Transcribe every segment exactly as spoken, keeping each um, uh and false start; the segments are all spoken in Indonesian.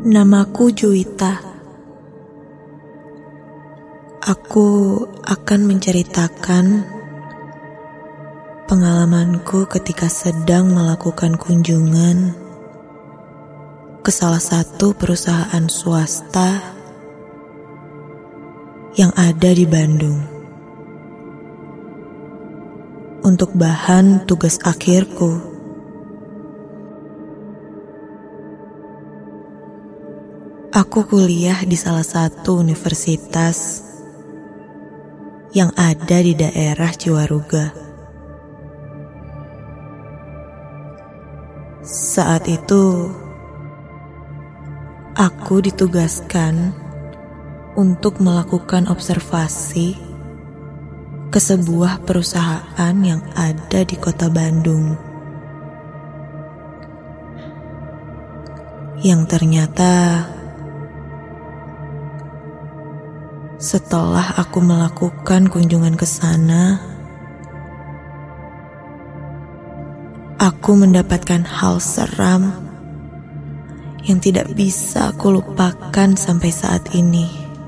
Namaku Juwita. Aku akan menceritakan pengalamanku ketika sedang melakukan kunjungan ke salah satu perusahaan swasta yang ada di Bandung. Untuk bahan tugas akhirku. Aku kuliah di salah satu universitas yang ada di daerah Ciwaruga. Saat itu, aku ditugaskan untuk melakukan observasi ke sebuah perusahaan yang ada di kota Bandung. Yang ternyata setelah aku melakukan kunjungan ke sana, aku mendapatkan hal seram yang tidak bisa aku lupakan sampai saat ini.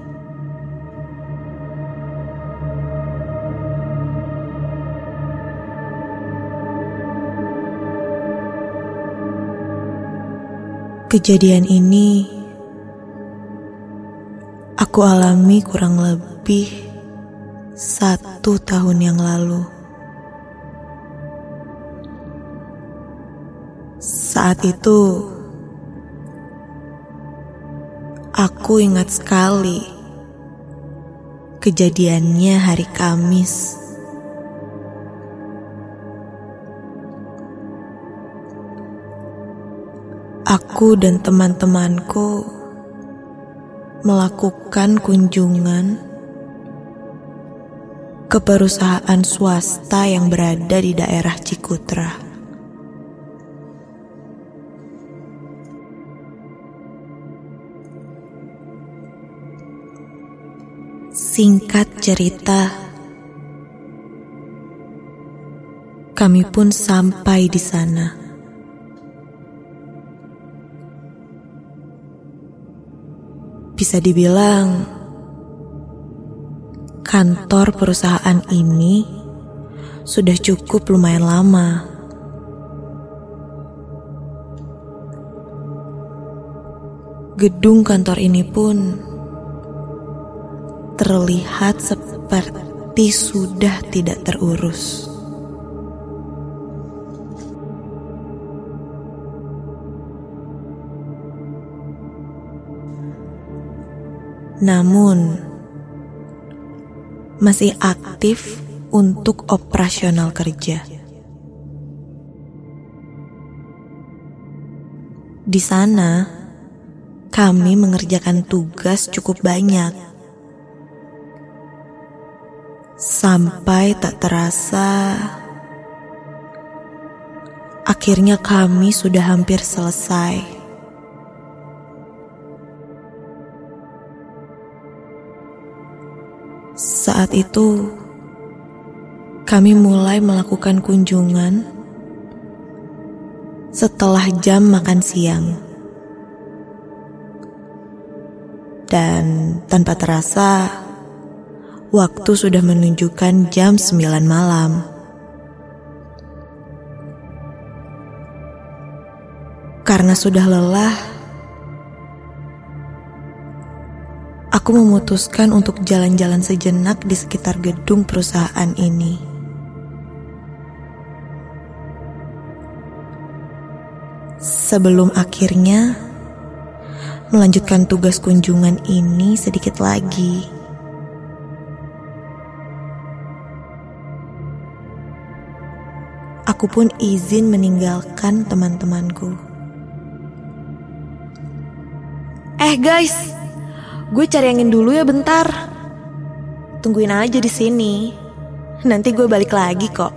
Kejadian ini aku alami kurang lebih satu tahun yang lalu. Saat itu, aku ingat sekali kejadiannya hari Kamis. Aku dan teman-temanku melakukan kunjungan ke perusahaan swasta yang berada di daerah Cikutra. Singkat cerita, kami pun sampai di sana. Bisa dibilang, kantor perusahaan ini sudah cukup lumayan lama. Gedung kantor ini pun terlihat seperti sudah tidak terurus. Namun, masih aktif untuk operasional kerja. Di sana, kami mengerjakan tugas cukup banyak. Sampai tak terasa, akhirnya kami sudah hampir selesai. Saat itu, kami mulai melakukan kunjungan setelah jam makan siang. Dan tanpa terasa, waktu sudah menunjukkan jam sembilan malam. Karena sudah lelah, aku memutuskan untuk jalan-jalan sejenak di sekitar gedung perusahaan ini. Sebelum akhirnya melanjutkan tugas kunjungan ini sedikit lagi. Aku pun izin meninggalkan teman-temanku. Eh guys, gue cari angin dulu ya bentar. Tungguin aja di sini. Nanti gue balik lagi kok.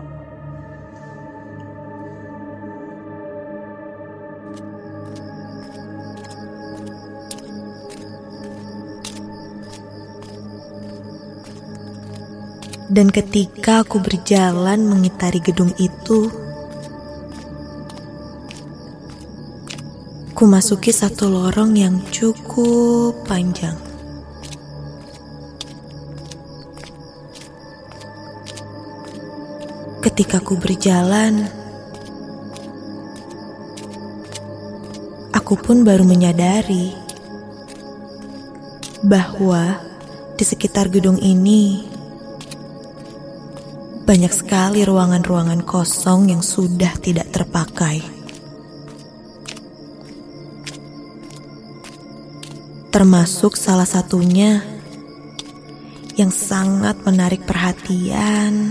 Dan ketika aku berjalan mengitari gedung itu, ku masuki satu lorong yang cukup panjang. Ketika ku berjalan, aku pun baru menyadari bahwa di sekitar gedung ini banyak sekali ruangan-ruangan kosong yang sudah tidak terpakai. Termasuk salah satunya yang sangat menarik perhatian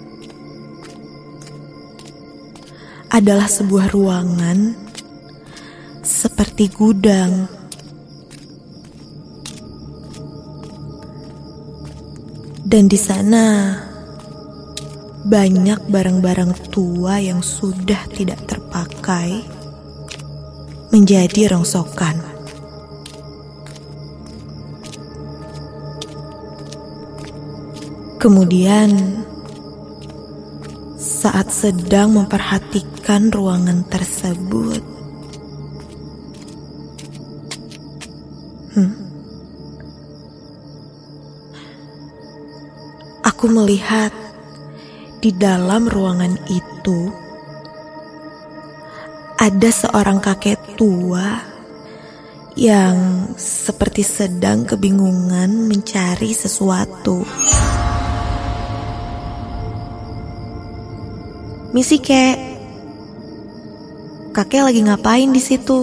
adalah sebuah ruangan seperti gudang. Dan di sana banyak barang-barang tua yang sudah tidak terpakai menjadi rongsokan. Kemudian, saat sedang memperhatikan ruangan tersebut, hmm, aku melihat di dalam ruangan itu ada seorang kakek tua yang seperti sedang kebingungan mencari sesuatu. Misi kek, kakek lagi ngapain di situ?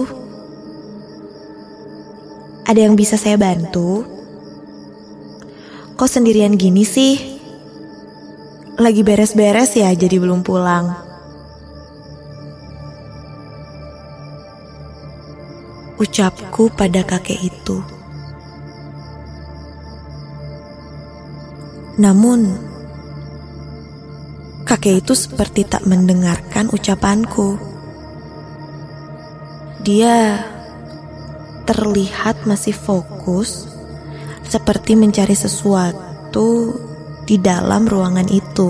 Ada yang bisa saya bantu? Kok sendirian gini sih? Lagi beres-beres ya, jadi belum pulang. Ucapku pada kakek itu. Namun kakek itu seperti tak mendengarkan ucapanku. Dia terlihat masih fokus, seperti mencari sesuatu di dalam ruangan itu.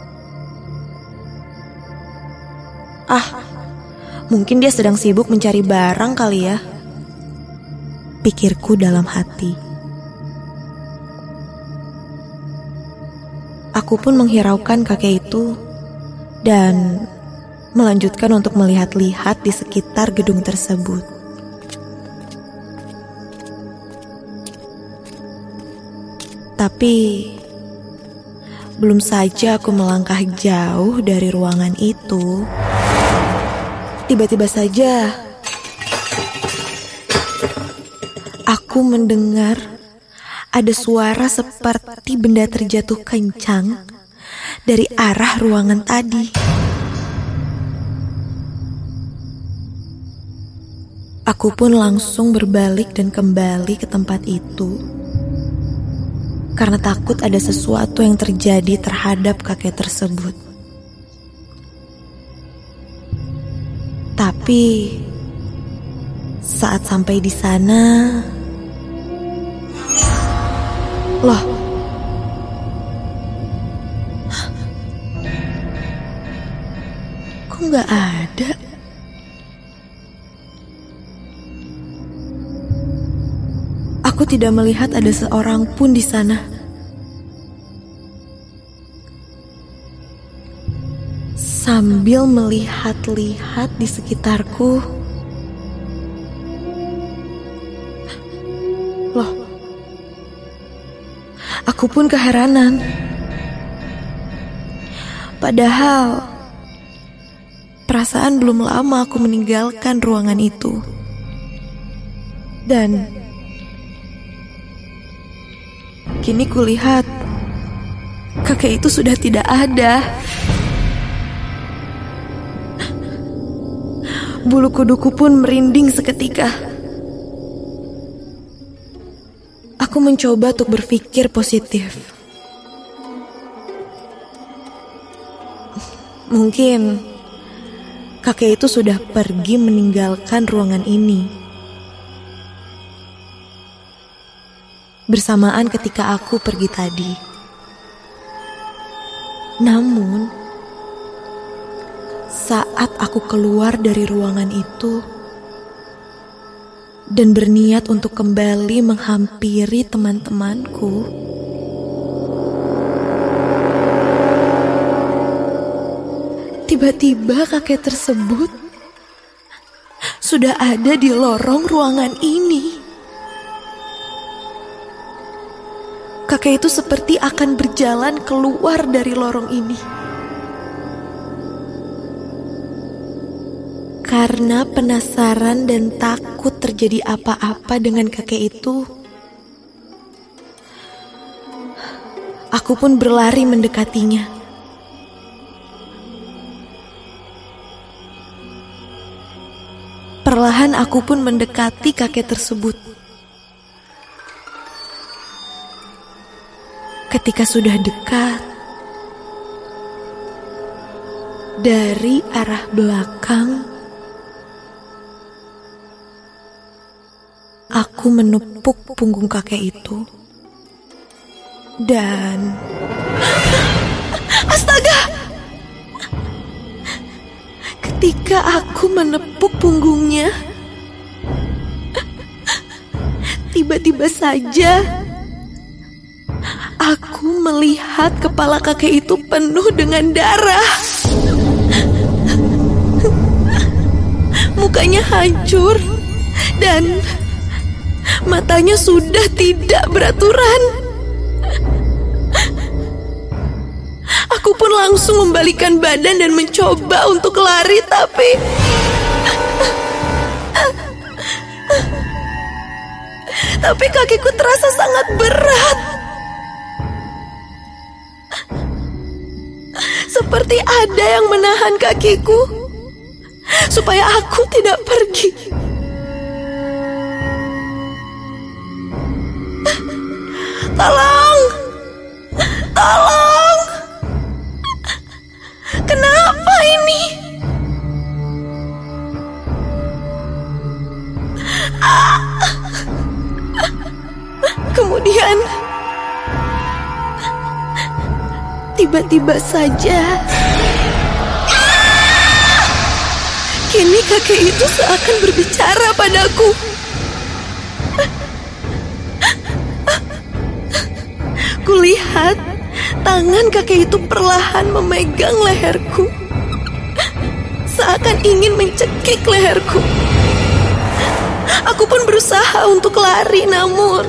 Ah, mungkin dia sedang sibuk mencari barang kali ya, pikirku dalam hati. Aku pun menghiraukan kakek itu dan melanjutkan untuk melihat-lihat di sekitar gedung tersebut. Tapi belum saja aku melangkah jauh dari ruangan itu, tiba-tiba saja aku mendengar ada suara seperti benda terjatuh kencang dari arah ruangan tadi. Aku pun langsung berbalik dan kembali ke tempat itu karena takut ada sesuatu yang terjadi terhadap kakek tersebut. Tapi saat sampai di sana, loh, kok nggak ada? Aku tidak melihat ada seorang pun di sana. Sambil melihat-lihat di sekitarku, loh, aku pun keheranan. Padahal perasaan belum lama aku meninggalkan ruangan itu. Dan kini kulihat kakek itu sudah tidak ada. Bulu kuduku pun merinding seketika. Aku mencoba untuk berpikir positif. Mungkin kakek itu sudah pergi meninggalkan ruangan ini. Bersamaan ketika aku pergi tadi. Namun saat aku keluar dari ruangan itu, dan berniat untuk kembali menghampiri teman-temanku. Tiba-tiba kakek tersebut sudah ada di lorong ruangan ini. Kakek itu seperti akan berjalan keluar dari lorong ini. Karena penasaran dan takut terjadi apa-apa dengan kakek itu, aku pun berlari mendekatinya. Perlahan aku pun mendekati kakek tersebut. Ketika sudah dekat, dari arah belakang, aku menepuk punggung kakek itu. Dan... Astaga! Ketika aku menepuk punggungnya, tiba-tiba saja aku melihat kepala kakek itu penuh dengan darah. Mukanya hancur dan matanya sudah tidak beraturan. Aku pun langsung membalikan badan dan mencoba untuk lari, tapi tapi kakiku terasa sangat berat. Seperti ada yang menahan kakiku supaya aku tidak pergi. Tolong! Tolong! Kenapa ini? Ah. Kemudian tiba-tiba saja kini kakek itu seakan berbicara padaku. Kulihat tangan kakek itu perlahan memegang leherku, seakan ingin mencekik leherku. Aku pun berusaha untuk lari, namun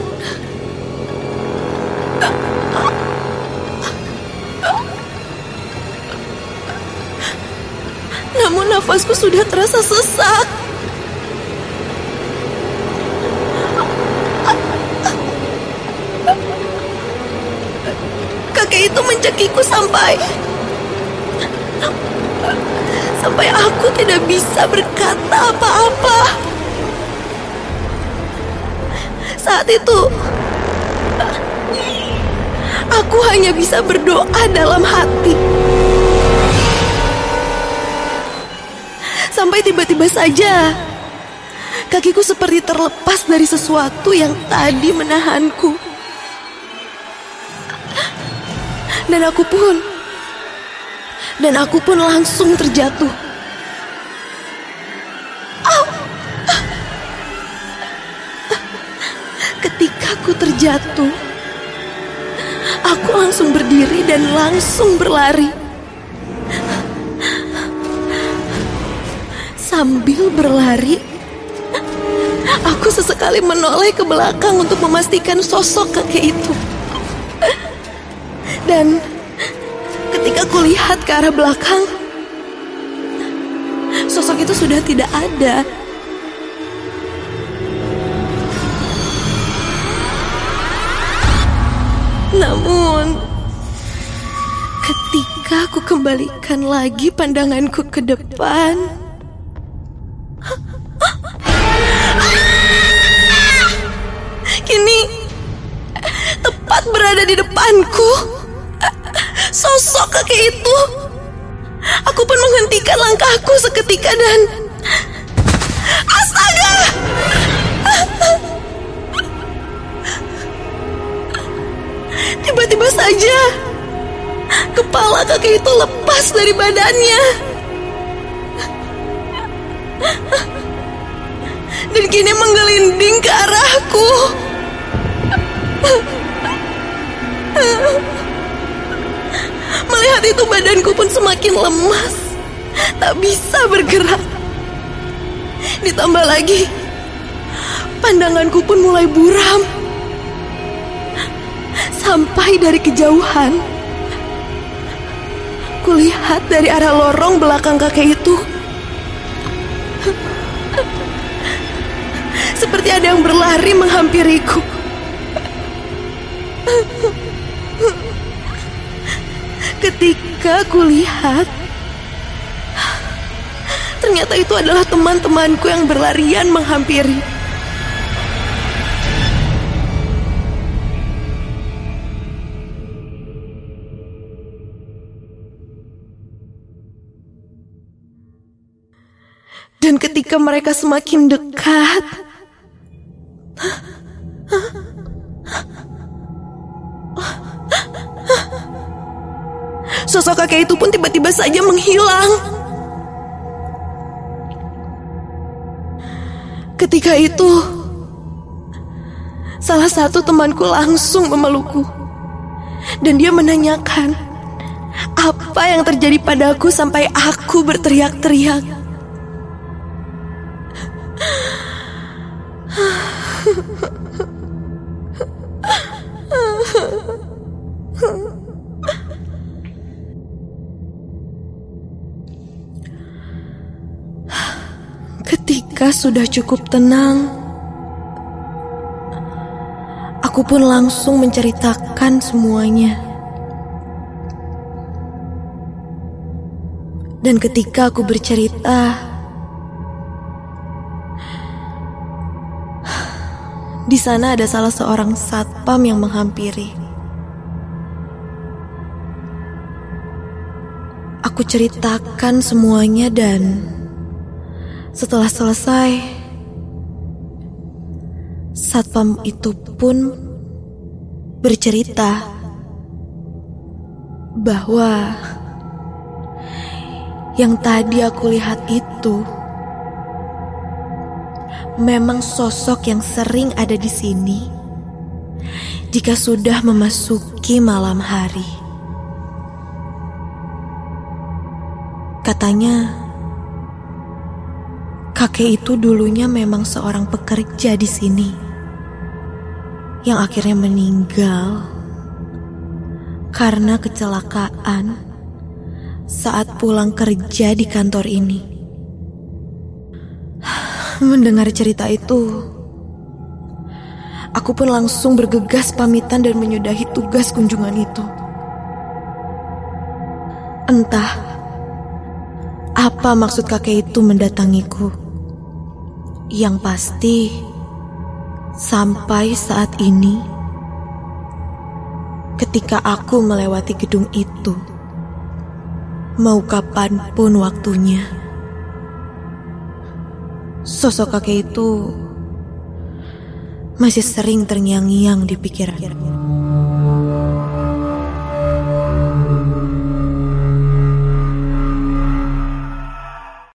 Namun nafasku sudah terasa sesak. Kakek itu mencekiku sampai Sampai aku tidak bisa berkata apa-apa. Saat itu aku hanya bisa berdoa dalam hati. Sampai tiba-tiba saja kakiku seperti terlepas dari sesuatu yang tadi menahanku. Dan aku pun Dan aku pun langsung terjatuh. Au! Ketika aku terjatuh, aku langsung berdiri dan langsung berlari. Sambil berlari, aku sesekali menoleh ke belakang untuk memastikan sosok kakek itu. Dan ketika kulihat ke arah belakang, sosok itu sudah tidak ada. Namun, ketika aku kembalikan lagi pandanganku ke depan, kini tepat berada di depanku sosok kakek itu. Aku pun menghentikan langkahku seketika dan astaga! Tiba-tiba saja kepala kakek itu lepas dari badannya. dan kini menggelinding ke arahku. Melihat itu badanku pun semakin lemas, tak bisa bergerak. Ditambah lagi, pandanganku pun mulai buram. Sampai dari kejauhan, kulihat dari arah lorong belakang kakek itu, seperti ada yang berlari menghampiriku. Ketika kulihat, ternyata itu adalah teman-temanku yang berlarian menghampiri. Dan ketika mereka semakin dekat, sosok kakek itu pun tiba-tiba saja menghilang. Ketika itu, salah satu temanku langsung memelukku, dan dia menanyakan apa yang terjadi padaku sampai aku berteriak-teriak. Ketika sudah cukup tenang, aku pun langsung menceritakan semuanya. Dan ketika aku bercerita, di sana ada salah seorang satpam yang menghampiri. Aku ceritakan semuanya dan setelah selesai, satpam itu pun bercerita bahwa yang tadi aku lihat itu memang sosok yang sering ada di sini jika sudah memasuki malam hari. Katanya, kakek itu dulunya memang seorang pekerja di sini yang akhirnya meninggal karena kecelakaan saat pulang kerja di kantor ini. Mendengar cerita itu, aku pun langsung bergegas pamitan dan menyudahi tugas kunjungan itu. Entah apa maksud kakek itu mendatangiku. Yang pasti, sampai saat ini, ketika aku melewati gedung itu, mau kapanpun waktunya, sosok kakek itu masih sering terngiang-ngiang di pikiran.